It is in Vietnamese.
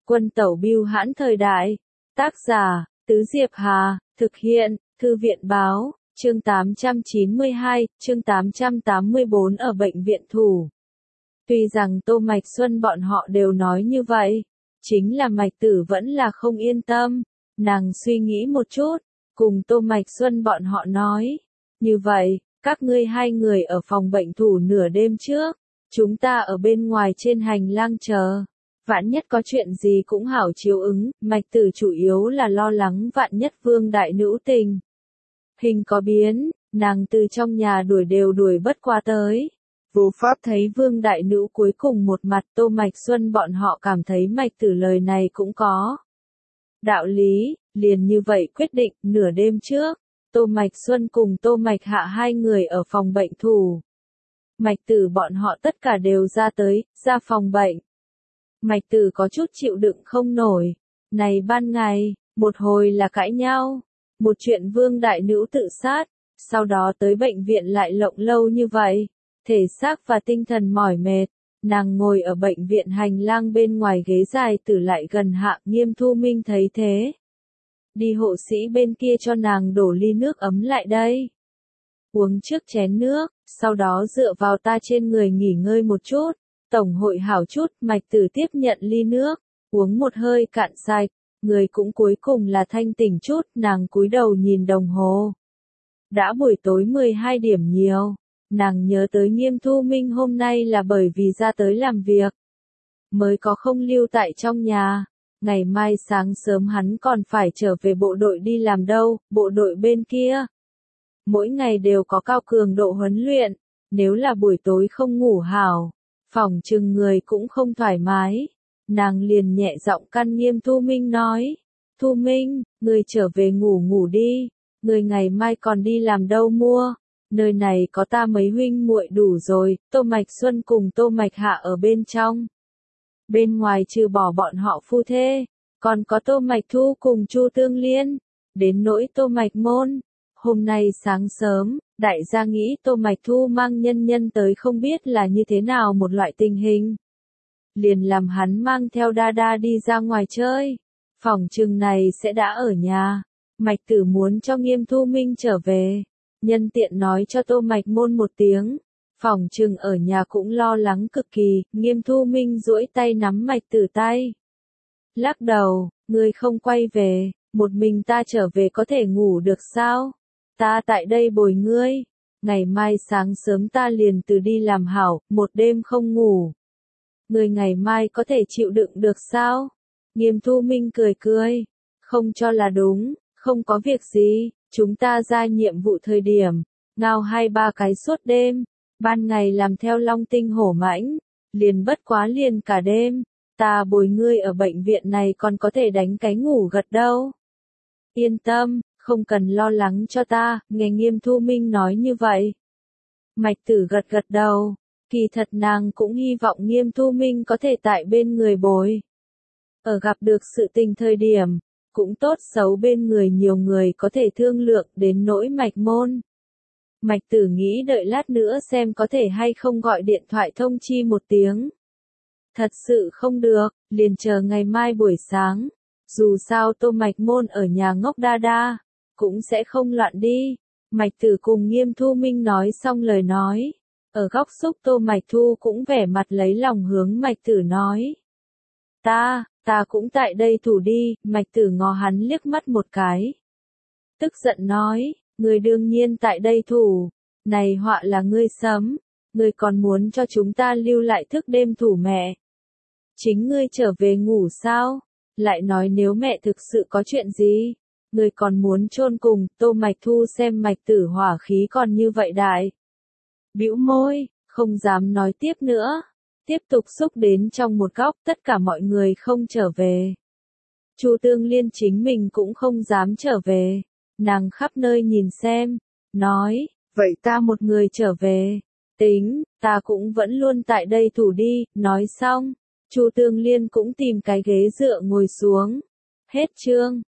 Quân tẩu bưu hãn thời đại. Tác giả, Tứ Diệp Hà, thực hiện, Thư viện báo, chương 892, chương 884 ở bệnh viện thủ. Tuy rằng Tô Mạch Xuân bọn họ đều nói như vậy, chính là Mạch Tử vẫn là không yên tâm, nàng suy nghĩ một chút, cùng Tô Mạch Xuân bọn họ nói, như vậy, các ngươi hai người ở phòng bệnh thủ nửa đêm trước, chúng ta ở bên ngoài trên hành lang chờ. Vạn nhất có chuyện gì cũng hảo chiếu ứng, Mạch Tử chủ yếu là lo lắng vạn nhất Vương đại nữ tình. Hình có biến, nàng từ trong nhà đuổi bất qua tới. Vô pháp thấy Vương đại nữ cuối cùng một mặt, Tô Mạch Xuân bọn họ cảm thấy Mạch Tử lời này cũng có đạo lý, liền như vậy quyết định, nửa đêm trước, Tô Mạch Xuân cùng Tô Mạch Hạ hai người ở phòng bệnh thủ. Mạch Tử bọn họ tất cả đều ra phòng bệnh. Mạch Tử có chút chịu đựng không nổi. Này ban ngày, một hồi là cãi nhau, một chuyện Vương đại nữ tự sát, sau đó tới bệnh viện lại lộng lâu như vậy, thể xác và tinh thần mỏi mệt, nàng ngồi ở bệnh viện hành lang bên ngoài ghế dài tử lại gần Hạ Nghiêm Thu Minh thấy thế. Đi hộ sĩ bên kia cho nàng đổ ly nước ấm lại đây. Uống trước chén nước, sau đó dựa vào ta trên người nghỉ ngơi một chút. Tổng hội hảo chút, Mạch Tử tiếp nhận ly nước, uống một hơi cạn sạch, người cũng cuối cùng là thanh tỉnh chút, nàng cúi đầu nhìn đồng hồ. Đã buổi tối 12 điểm nhiều, nàng nhớ tới Nghiêm Thu Minh hôm nay là bởi vì ra tới làm việc, mới có không lưu tại trong nhà, ngày mai sáng sớm hắn còn phải trở về bộ đội đi làm đâu, bộ đội bên kia. Mỗi ngày đều có cao cường độ huấn luyện, nếu là buổi tối không ngủ hảo. Phòng trừng người cũng không thoải mái, nàng liền nhẹ giọng căn Nghiêm Thu Minh nói, Thu Minh, người trở về ngủ đi, người ngày mai còn đi làm đâu mua, nơi này có ta mấy huynh muội đủ rồi, Tô Mạch Xuân cùng Tô Mạch Hạ ở bên trong. Bên ngoài trừ bỏ bọn họ phu thê, còn có Tô Mạch Thu cùng Chu Tương Liên, đến nỗi Tô Mạch Môn. Hôm nay sáng sớm, đại gia nghĩ Tô Mạch Thu mang nhân tới không biết là như thế nào một loại tình hình. Liền làm hắn mang theo Đa đi ra ngoài chơi. Phòng trừng này sẽ đã ở nhà. Mạch Tử muốn cho Nghiêm Thu Minh trở về. Nhân tiện nói cho Tô Mạch Môn một tiếng. Phòng trừng ở nhà cũng lo lắng cực kỳ. Nghiêm Thu Minh duỗi tay nắm Mạch Tử tay. Lắc đầu, ngươi không quay về, một mình ta trở về có thể ngủ được sao? Ta tại đây bồi ngươi, ngày mai sáng sớm ta liền từ đi làm hảo, một đêm không ngủ. Ngươi ngày mai có thể chịu đựng được sao? Nghiêm Thu Minh cười, không cho là đúng, không có việc gì, chúng ta ra nhiệm vụ thời điểm, ngao 2-3 cái suốt đêm, ban ngày làm theo long tinh hổ mãnh, liền bất quá liền cả đêm, ta bồi ngươi ở bệnh viện này còn có thể đánh cái ngủ gật đâu. Yên tâm. Không cần lo lắng cho ta, nghe Nghiêm Thu Minh nói như vậy. Mạch Tử gật đầu, kỳ thật nàng cũng hy vọng Nghiêm Thu Minh có thể tại bên người bồi. Ở gặp được sự tình thời điểm, cũng tốt xấu bên người nhiều người có thể thương lượng đến nỗi Mạch Môn. Mạch Tử nghĩ đợi lát nữa xem có thể hay không gọi điện thoại thông chi một tiếng. Thật sự không được, liền chờ ngày mai buổi sáng. Dù sao Tô Mạch Môn ở nhà ngốc Đa cũng sẽ không loạn đi. Mạch Tử cùng Nghiêm Thu Minh nói xong lời nói. Ở góc xúc Tô Mạch Thu cũng vẻ mặt lấy lòng hướng Mạch Tử nói. Ta cũng tại đây thủ đi, Mạch Tử ngó hắn liếc mắt một cái. Tức giận nói, người đương nhiên tại đây thủ, này họa là ngươi sấm, ngươi còn muốn cho chúng ta lưu lại thức đêm thủ mẹ. Chính ngươi trở về ngủ sao? Lại nói nếu mẹ thực sự có chuyện gì? Người còn muốn chôn cùng, Tô Mạch Thu xem Mạch Tử hỏa khí còn như vậy đại. Bĩu môi, không dám nói tiếp nữa. Tiếp tục xúc đến trong một góc, tất cả mọi người không trở về. Chu Tương Liên chính mình cũng không dám trở về. Nàng khắp nơi nhìn xem, nói, vậy ta một người trở về. Tính, ta cũng vẫn luôn tại đây thủ đi, nói xong. Chu Tương Liên cũng tìm cái ghế dựa ngồi xuống. Hết chương.